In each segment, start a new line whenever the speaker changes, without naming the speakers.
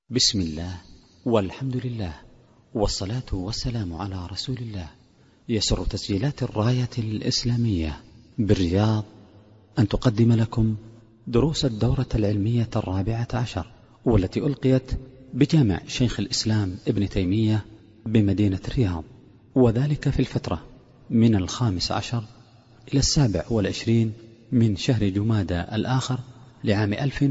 بسم الله والحمد لله والصلاة والسلام على رسول الله. يسر تسجيلات الراية الإسلامية بالرياض أن تقدم لكم دروس الدورة العلمية 14 والتي ألقيت بجامع شيخ الإسلام ابن تيمية بمدينة الرياض، وذلك في الفترة من 15 إلى 27 من شهر جمادى الآخر لعام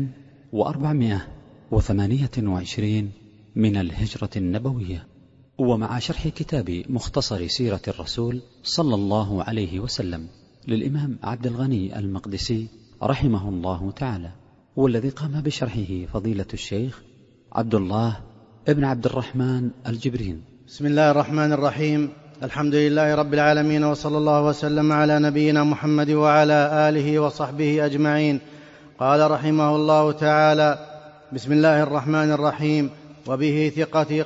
1428 من الهجرة النبوية، ومع شرح كتاب مختصر سيرة الرسول صلى الله عليه وسلم للإمام عبد الغني المقدسي رحمه الله تعالى، والذي قام بشرحه فضيلة الشيخ عبد الله ابن عبد الرحمن الجبرين.
بسم الله الرحمن الرحيم. الحمد لله رب العالمين، وصلى الله وسلم على نبينا محمد وعلى آله وصحبه أجمعين. قال رحمه الله تعالى: بسم الله الرحمن الرحيم. وبه ثقتي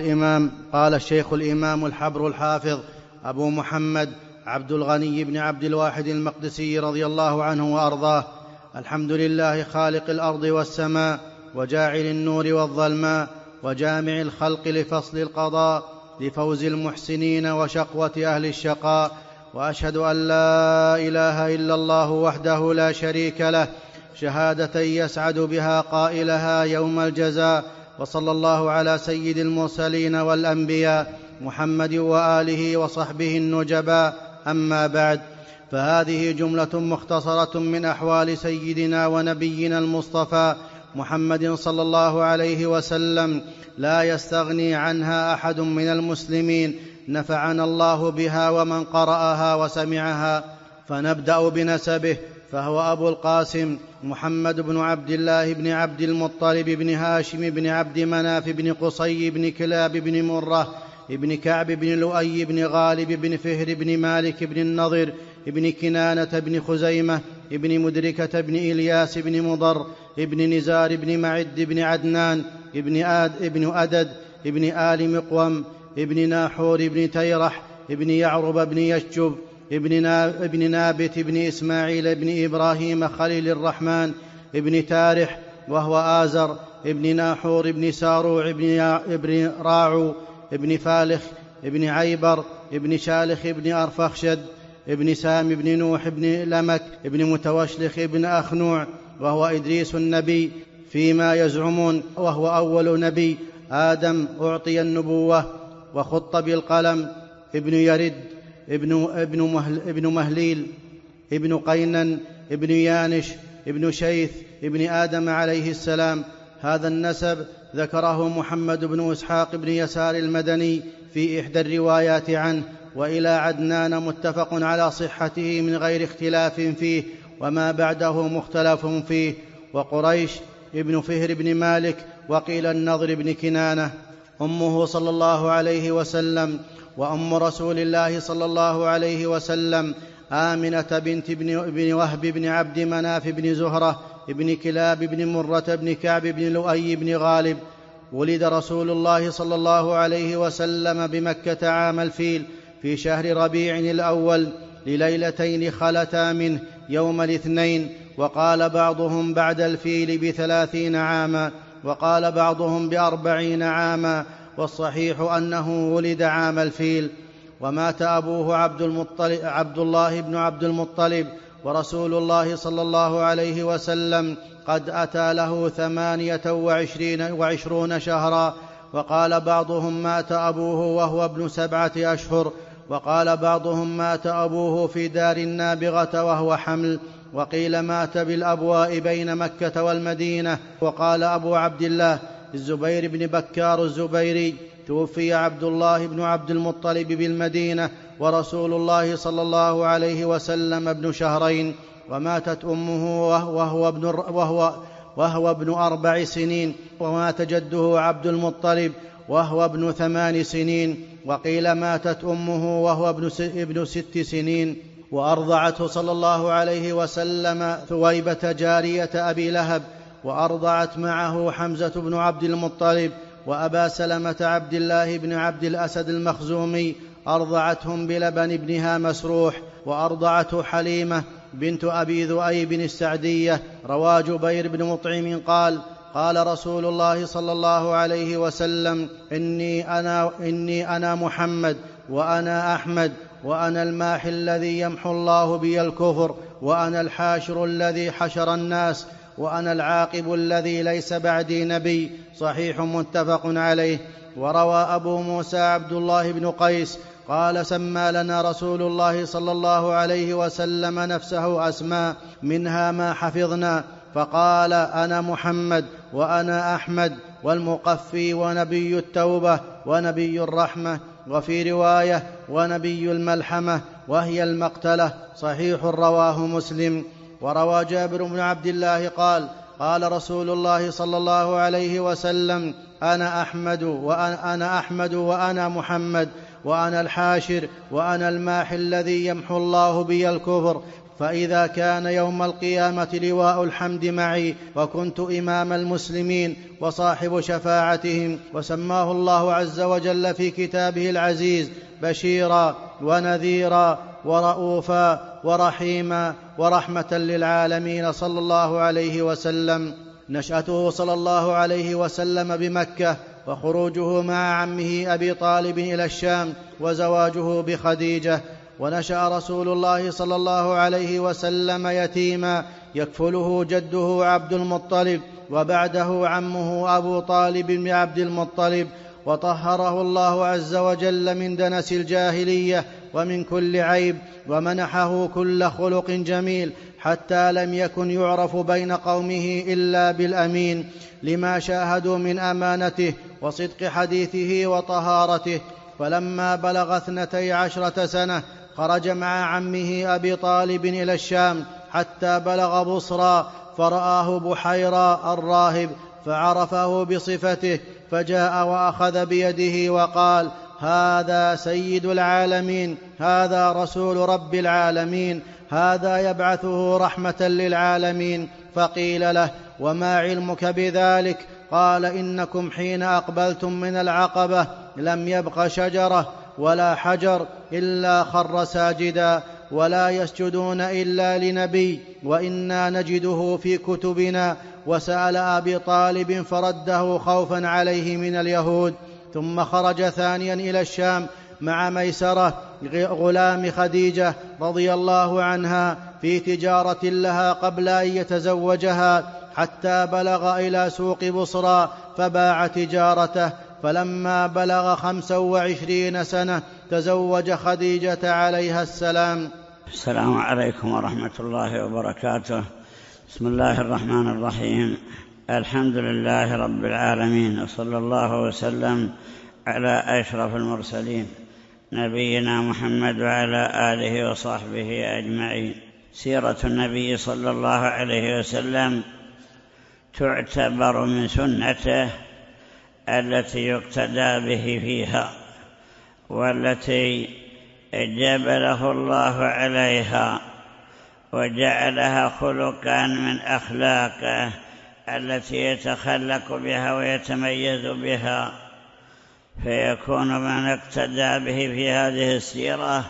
قال الشيخ الإمام الحبر الحافظ أبو محمد عبد الغني بن عبد الواحد المقدسي رضي الله عنه وأرضاه: الحمد لله خالق الأرض والسماء، وجاعل النور والظلماء، وجامع الخلق لفصل القضاء، لفوز المحسنين وشقوة أهل الشقاء. وأشهد أن لا إله إلا الله وحده لا شريك له، شهادة يسعد بها قائلها يوم الجزاء. وصلى الله على سيد المرسلين والأنبياء محمد وآله وصحبه النجباء. أما بعد، فهذه جملة مختصرة من أحوال سيدنا ونبينا المصطفى محمد صلى الله عليه وسلم، لا يستغني عنها أحد من المسلمين، نفعنا الله بها ومن قرأها وسمعها. فنبدأ بنسبه، فهو أبو القاسم محمد بن عبد الله بن عبد المطلب بن هاشم بن عبد مناف بن قصي بن كلاب بن مرة بن كعب بن لؤي بن غالب بن فهر بن مالك بن النضر بن كنانة بن خزيمة بن مدركة بن إلياس بن مضر بن نزار بن معد بن عدنان بن أدد بن آل مقوم بن ناحور بن تيرح بن يعرب بن يشجب ابن نابت بن إسماعيل بن إبراهيم خليل الرحمن بن تارح، وهو آزر ابن ناحور بن ساروع ابن راعو ابن فالخ ابن عيبر ابن شالخ ابن أرفخشد ابن سام ابن نوح ابن لمك ابن متوشلخ ابن أخنوع، وهو إدريس النبي فيما يزعمون، وهو أول نبي آدم أعطي النبوة وخط بالقلم. ابن يرد ابن مهليل ابن قينن ابن يانش ابن شيث ابن آدم عليه السلام. هذا النسب ذكره محمد بن إسحاق بن يسار المدني في إحدى الروايات عنه، وإلى عدنان متفق على صحته من غير اختلاف فيه، وما بعده مختلف فيه. وقريش ابن فهر بن مالك، وقيل النضر بن كنانة. أمه صلى الله عليه وسلم وأم رسول الله صلى الله عليه وسلم آمنة بنت ابن وهب بن عبد مناف بن زهرة ابن كلاب بن مرة بن كعب بن لؤي بن غالب. ولد رسول الله صلى الله عليه وسلم بمكة عام الفيل في شهر ربيع الأول، لليلتين خلتا منه يوم الاثنين، وقال بعضهم بعد الفيل ب30 عاما، وقال بعضهم ب40 عاما، والصحيح أنه ولد عام الفيل. ومات أبوه عبد الله بن عبد المطلب، ورسول الله صلى الله عليه وسلم قد أتى له 28 شهرا. وقال بعضهم مات أبوه وهو ابن 7 أشهر، وقال بعضهم مات أبوه في دار النابغة وهو حمل، وقيل مات بالأبواء بين مكة والمدينة. وقال أبو عبد الله الزبير بن بكار الزبيري: توفي عبد الله بن عبد المطلب بالمدينة، ورسول الله صلى الله عليه وسلم ابن 2 شهرين. وماتت أمه وهو ابن 4 سنين، ومات جده عبد المطلب وهو ابن 8 سنين، وقيل ماتت أمه وهو ابن 6 سنين. وأرضعته صلى الله عليه وسلم ثويبة جارية أبي لهب، وأرضعت معه حمزة بن عبد المطلب وأبا سلمة عبد الله بن عبد الأسد المخزومي، أرضعتهم بلبن ابنها مسروح. وأرضعته حليمة بنت أبي ذؤيب السعدية. روى جبير بن مطعم قال: قال رسول الله صلى الله عليه وسلم: إني أنا محمد وأنا أحمد وأنا الماحي الذي يمحو الله بي الكفر وأنا الحاشر الذي حشر الناس وأنا العاقب الذي ليس بعدي نبي. صحيح متفق عليه. وروى أبو موسى عبد الله بن قيس قال: سمى لنا رسول الله صلى الله عليه وسلم نفسه أسماء منها ما حفظنا، فقال: أنا محمد وأنا أحمد والمقفي ونبي التوبة ونبي الرحمة، وفي رواية: ونبي الملحمة وهي المقتلة. صحيح رواه مسلم. وروى جابر بن عبد الله قال: قال رسول الله صلى الله عليه وسلم: أنا أحمد وأنا محمد وأنا الحاشر وأنا الماحي الذي يمحو الله بي الكفر، فإذا كان يوم القيامة لواء الحمد معي وكنت إمام المسلمين وصاحب شفاعتهم. وسماه الله عز وجل في كتابه العزيز بشيرا ونذيرا ورؤوفا ورحيما ورحمة للعالمين صلى الله عليه وسلم. نشأته صلى الله عليه وسلم بمكة، وخروجه مع عمه أبي طالب إلى الشام، وزواجه بخديجة. ونشأ رسول الله صلى الله عليه وسلم يتيما يكفله جده عبد المطلب، وبعده عمه أبو طالب بن عبد المطلب، وطهره الله عز وجل من دنس الجاهلية ومن كل عيب، ومنحه كل خلق جميل، حتى لم يكن يعرف بين قومه إلا بالأمين، لما شاهدوا من أمانته وصدق حديثه وطهارته. فلما بلغ 12 سنة خرج مع عمه أبي طالب إلى الشام حتى بلغ بصرى، فرآه بحيرى الراهب فعرفه بصفته، فجاء وأخذ بيده وقال: هذا سيد العالمين، هذا رسول رب العالمين، هذا يبعثه رحمة للعالمين. فقيل له: وما علمك بذلك؟ قال: إنكم حين أقبلتم من العقبة لم يبق شجرة ولا حجر إلا خر ساجدا، ولا يسجدون إلا لنبي، وإنا نجده في كتبنا. وسأل أبي طالب فرده خوفا عليه من اليهود. ثم خرج ثانيا إلى الشام مع ميسرة غلام خديجة رضي الله عنها في تجارة لها قبل أن يتزوجها، حتى بلغ إلى سوق بصرى فباع تجارته. فلما بلغ 25 سنة تزوج خديجة عليها السلام.
السلام عليكم ورحمة الله وبركاته. بسم الله الرحمن الرحيم. الحمد لله رب العالمين، وصلى الله وسلم على أشرف المرسلين نبينا محمد وعلى آله وصحبه أجمعين. سيرة النبي صلى الله عليه وسلم تعتبر من سنته التي يقتدى به فيها، والتي جبله الله عليها وجعلها خلقا من أخلاقه التي يتخلق بها ويتميز بها، فيكون من اقتدى به في هذه السيرة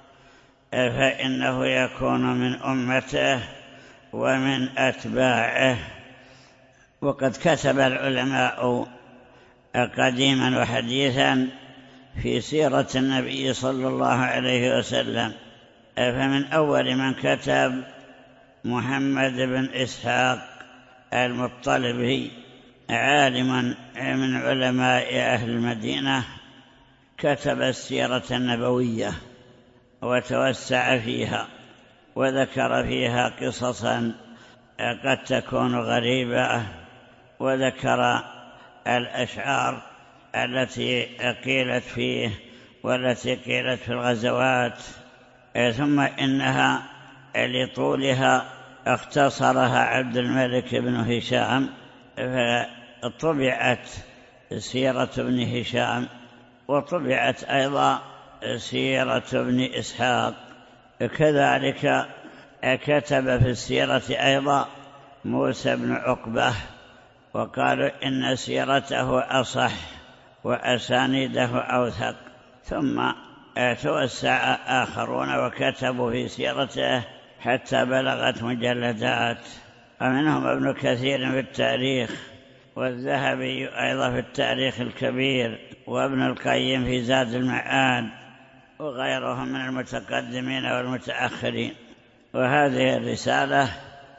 فإنه يكون من أمته ومن أتباعه. وقد كتب العلماء قديما وحديثا في سيرة النبي صلى الله عليه وسلم، فمن أول من كتب محمد بن إسحاق المطلبي، عالما من علماء أهل المدينة، كتب السيرة النبوية وتوسع فيها وذكر فيها قصصا قد تكون غريبة، وذكر الأشعار التي قيلت فيه والتي قيلت في الغزوات، ثم إنها لطولها اختصرها عبد الملك بن هشام، فطبعت سيرة ابن هشام، وطبعت أيضا سيرة ابن إسحاق. كذلك كتب في السيرة أيضا موسى بن عقبة، وقالوا إن سيرته أصح وأسانيده أوثق. ثم توسع آخرون وكتبوا في سيرته حتى بلغت مجلدات، ومنهم ابن كثير في التاريخ والذهبي أيضا في التاريخ الكبير، وابن القيم في زاد المعاد، وغيرهم من المتقدمين والمتأخرين. وهذه الرسالة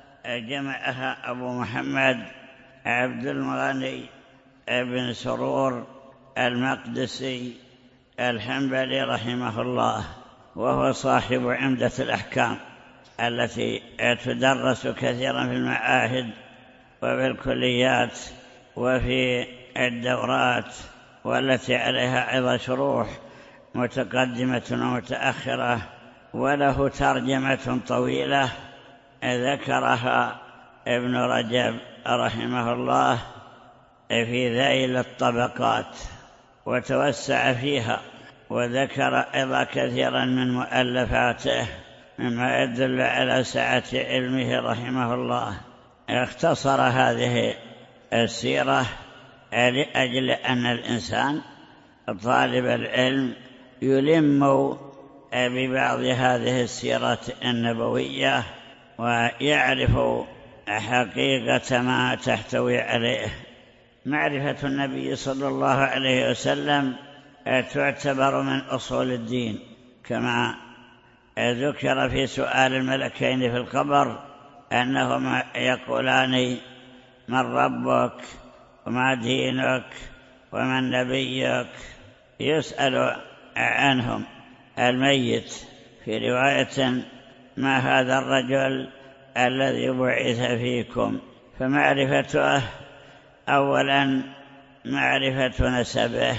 جمعها أبو محمد عبد المغني بن سرور المقدسي الحنبلي رحمه الله، وهو صاحب عمدة الأحكام التي تدرس كثيرا في المعاهد وفي الكليات وفي الدورات، والتي عليها أيضا شروح متقدمة ومتأخرة، وله ترجمة طويلة ذكرها ابن رجب رحمه الله في ذيل الطبقات، وتوسع فيها وذكر أيضا كثيرا من مؤلفاته مما يدل على سعة علمه رحمه الله. اختصر هذه السيرة لأجل أن الإنسان طالب العلم يلم ببعض هذه السيرة النبوية ويعرف حقيقة ما تحتوي عليه. معرفة النبي صلى الله عليه وسلم تعتبر من أصول الدين، كما ذكر في سؤال الملكين في القبر أنهما يقولان: من ربك وما دينك ومن نبيك؟ يسأل عنهم الميت في رواية: ما هذا الرجل الذي بعث فيكم؟ فمعرفته أولا معرفة نسبه،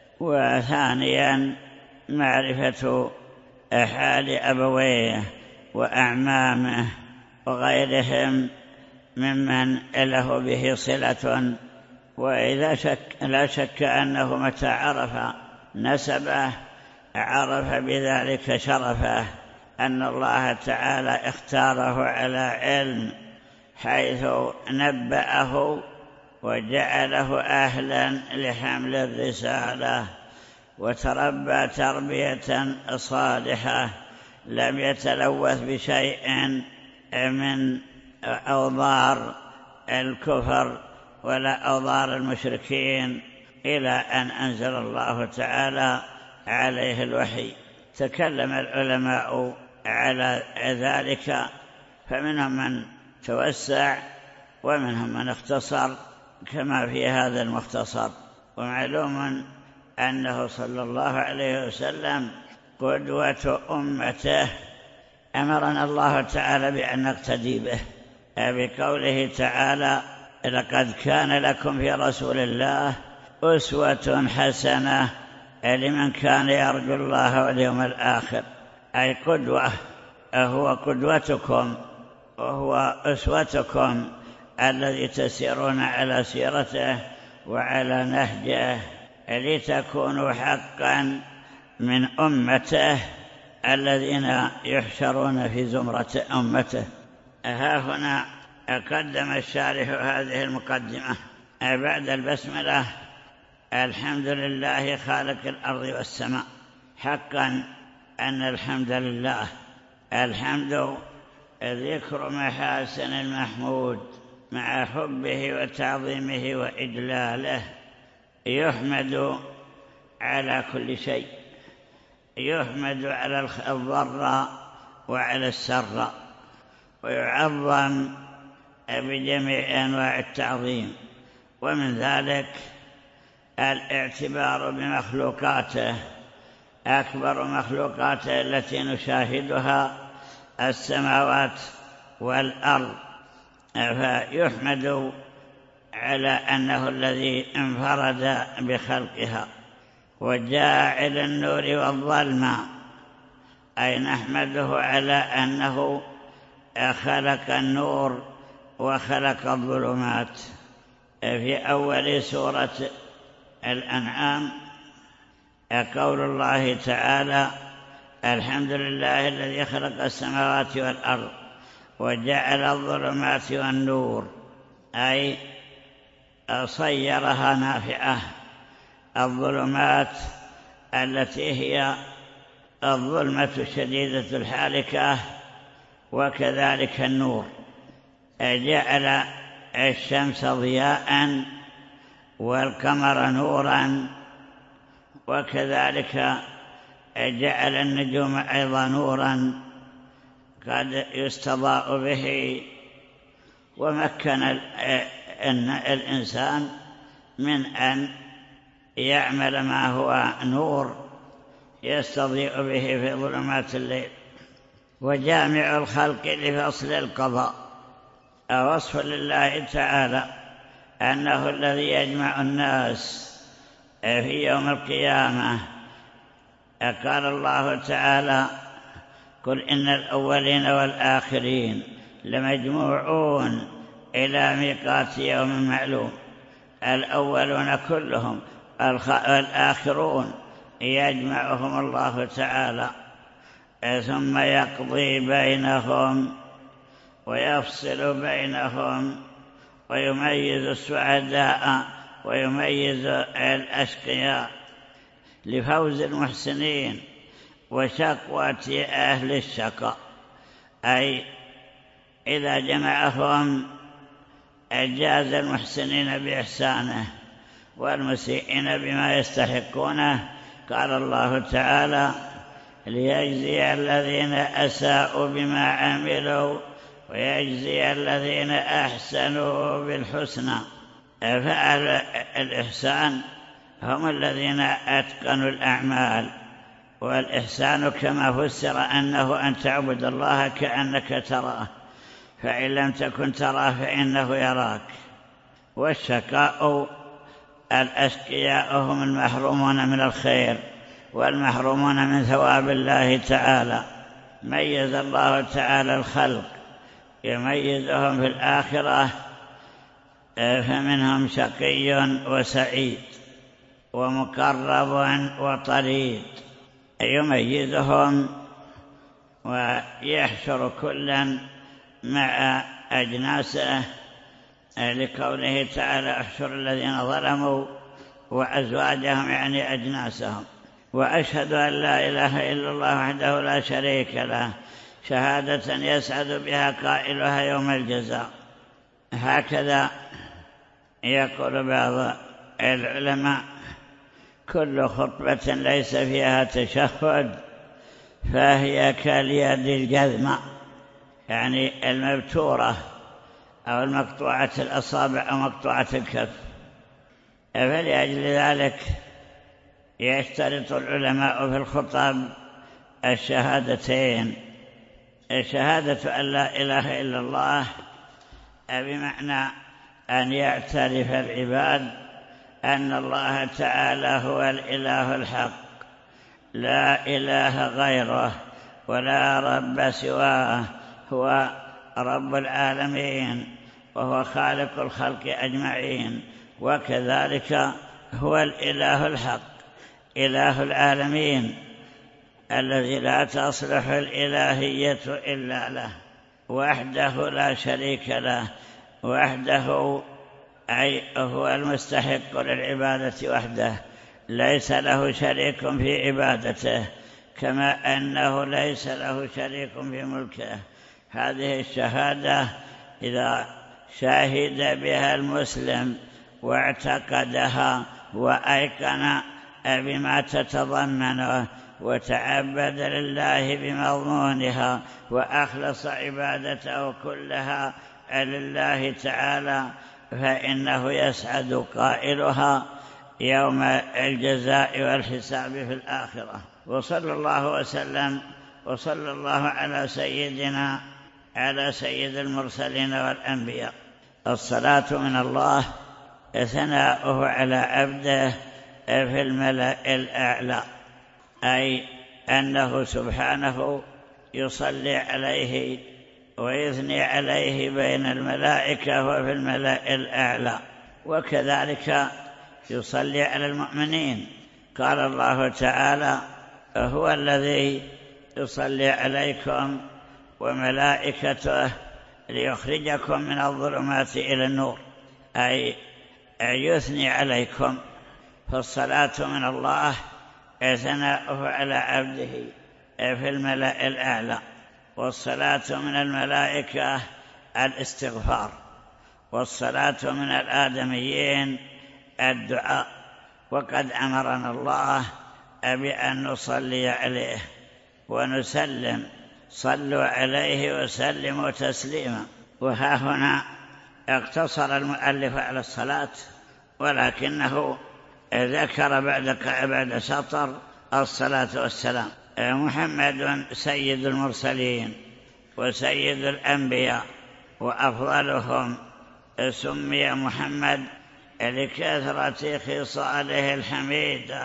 وثانيا معرفة حال أبويه وأعمامه وغيرهم ممن له به صلة. وإذا لا شك أنه متى عرف نسبه عرف بذلك شرفه، أن الله تعالى اختاره على علم، حيث نبأه وجعله أهلا لحمل الرسالة، وتربى تربية صالحة، لم يتلوث بشيء من أوضار الكفر ولا أوضار المشركين، إلى أن أنزل الله تعالى عليه الوحي. تكلم العلماء على ذلك، فمنهم من توسع ومنهم من اختصر كما في هذا المختصر. ومعلوم أنه صلى الله عليه وسلم قدوة أمته، أمرنا الله تعالى بأن نقتدي به بقوله تعالى: لقد كان لكم في رسول الله أسوة حسنة لمن كان يرجو الله واليوم الآخر. أي قدوة، هو قدوتكم وهو أسوتكم الذي تسيرون على سيرته وعلى نهجه، لتكونوا حقا من أمته الذين يحشرون في زمرة أمته. ها هنا قدم الشارح هذه المقدمة بعد البسملة: الحمد لله خالق الأرض والسماء. حقا أن الحمد لله، الحمد ذكر محاسن المحمود مع حبه وتعظيمه وإجلاله، يحمد على كل شيء، يحمد على الضر وعلى السر، ويعظم بجميع أنواع التعظيم. ومن ذلك الاعتبار بمخلوقاته، أكبر مخلوقاته التي نشاهدها السماوات والأرض، فيحمد على أنه الذي انفرد بخلقها. وجاعل النور والظلمة، أي نحمده على أنه خلق النور وخلق الظلمات. في أول سورة الأنعام قول الله تعالى: الحمد لله الذي خلق السماوات والأرض وجعل الظلمات والنور، أي صيرها نافعة. الظلمات التي هي الظلمة الشديدة الحالكة، وكذلك النور. جعل الشمس ضياء والقمر نورا، وكذلك جعل النجوم أيضا نورا قد يستضاء به، ومكن الإنسان من أن يعمل ما هو نور يستضيء به في ظلمات الليل. وجامع الخلق لفصل القضاء، وصف لله تعالى أنه الذي يجمع الناس في يوم القيامة. قال الله تعالى: قل إن الأولين والآخرين لمجموعون إلى ميقات يوم معلوم. الأولون كلهم والآخرون يجمعهم الله تعالى، ثم يقضي بينهم ويفصل بينهم ويميز السعداء ويميز الأشقياء لفوز المحسنين وشقوة أهل الشقاء. أي إذا جمعهم أجاز المحسنين بإحسانه والمسيئين بما يستحقونه. قال الله تعالى: ليجزي الذين أساءوا بما عملوا ويجزي الذين أحسنوا بالحسنى. فأهل الإحسان هم الذين أتقنوا الأعمال. والإحسان كما فسر أنه أن تعبد الله كأنك تراه، فإن لم تكن تراه فإنه يراك. والشقاء الأشقياء هم المحرومون من الخير والمحرومون من ثواب الله تعالى. ميز الله تعالى الخلق، يميزهم في الآخرة، فمنهم شقي وسعيد ومقرب وطريد، يميزهم ويحشر كلا مع أجناسه، لقوله تعالى: احشر الذين ظلموا وأزواجهم، يعني أجناسهم. وأشهد أن لا إله إلا الله وحده لا شريك له، شهادة يسعد بها قائلها يوم الجزاء. هكذا يقول بعض العلماء: كل خطبة ليس فيها تشهد فهي كاليد الجذمة، يعني المبتورة أو المقطوعة الأصابع أو مقطوعة الكف. فلأجل ذلك يشترط العلماء في الخطب الشهادتين: شهادة أن لا إله إلا الله، بمعنى أن يعترف العباد أن الله تعالى هو الإله الحق، لا إله غيره ولا رب سواه، هو رب العالمين وهو خالق الخلق أجمعين، وكذلك هو الإله الحق إله العالمين الذي لا تصلح الإلهية إلا له، وحده لا شريك له، وحده أي هو المستحق للعبادة وحده، ليس له شريك في عبادته، كما أنه ليس له شريك في ملكه. هذه الشهادة إذا شهد بها المسلم واعتقدها وأيقن بما تتضمنه وتعبد لله بمضمونها وأخلص عبادته كلها لله تعالى، فإنه يسعد قائلها يوم الجزاء والحساب في الآخرة. وصلى الله وسلم وصلى الله على سيدنا على سيد المرسلين والأنبياء. الصلاة من الله ثناؤه على عبده في الملأ الأعلى، أي أنه سبحانه يصلي عليه ويثني عليه بين الملائكة وفي الملأ الأعلى، وكذلك يصلي على المؤمنين. قال الله تعالى: هو الذي يصلي عليكم وملائكته ليخرجكم من الظلمات إلى النور، أي يثني عليكم. فالصلاة من الله ثناؤه على عبده في الملأ الأعلى، والصلاة من الملائكة الاستغفار، والصلاة من الآدميين الدعاء، وقد أمرنا الله بأن نصلي عليه ونسلم، صلوا عليه وسلموا تسليما. وها هنا اقتصر المؤلف على الصلاة، ولكنه ذكر بعد سطر الصلاة والسلام. محمد سيد المرسلين وسيد الأنبياء وأفضلهم، سمي محمد لكثرة خصاله الحميدة.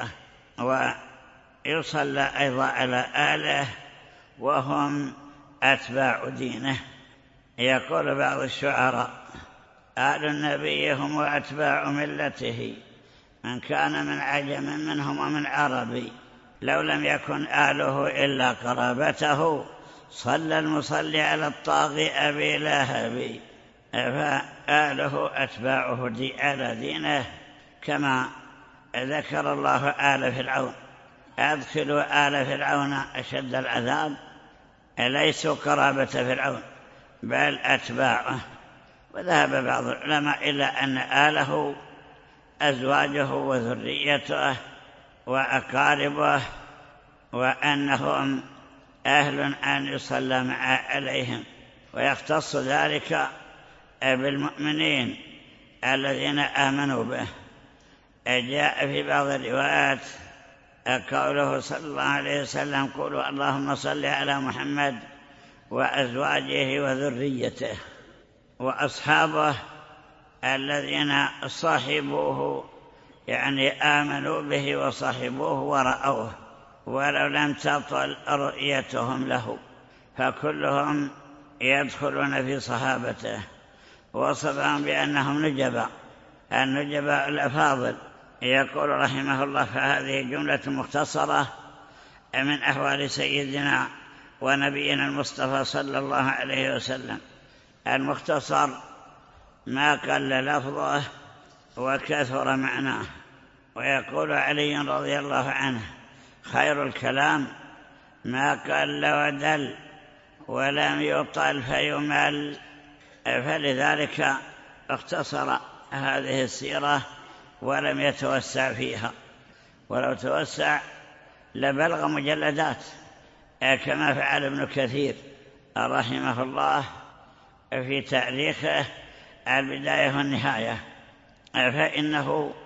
ويصلى أيضا على آله وهم أتباع دينه. يقول بعض الشعراء: آل النبي هم أتباع ملته، من كان من عجم منهم ومن عربي، لو لم يكن آله إلا قرابته، صلى المصلي على الطاغي أبي لهب. فآله أتباعه على دينه، كما ذكر الله آل فرعون: أدخلوا آل فرعون أشد العذاب، ليسوا قرابة فرعون بل أتباعه. وذهب بعض العلماء إلى أن آله أزواجه وذريته وأقاربه، وأنهم أهل أن يصلى عليهم. ويختص ذلك بالمؤمنين الذين آمنوا به. جاء في بعض الروايات قوله صلى الله عليه وسلم: قولوا اللهم صل على محمد وأزواجه وذريته. وأصحابه الذين صاحبوه، يعني آمنوا به وصاحبوه ورأوه ولو لم تطل رؤيتهم له، فكلهم يدخلون في صحابته. وصفهم بأنهم نجباء، النجباء الأفاضل. يقول رحمه الله: فهذه جملة مختصرة من أحوال سيدنا ونبينا المصطفى صلى الله عليه وسلم. المختصر ما قل لفظه وكثر معناه. ويقول علي رضي الله عنه: خير الكلام ما قل ودل ولم يطل فيمل. فلذلك اختصر هذه السيرة ولم يتوسع فيها، ولو توسع لبلغ مجلدات، كما فعل ابن كثير رحمه الله في تاريخه البداية والنهاية، فإنه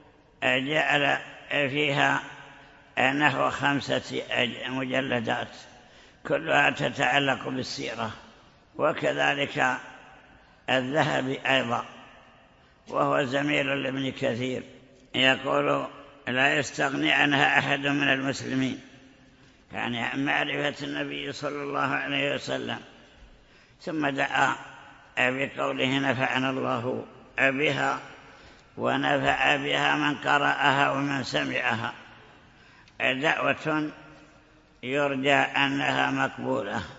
جعل فيها نحو 5 مجلدات كلها تتعلق بالسيرة. وكذلك الذهبي أيضا، وهو زميل لابن كثير، يقول: لا يستغني عنها أحد من المسلمين، يعني عن معرفة النبي صلى الله عليه وسلم. ثم دعا بقوله: نفعنا الله بها ونفع بها من قرأها ومن سمعها. دعوة يرجى أنها مقبولة.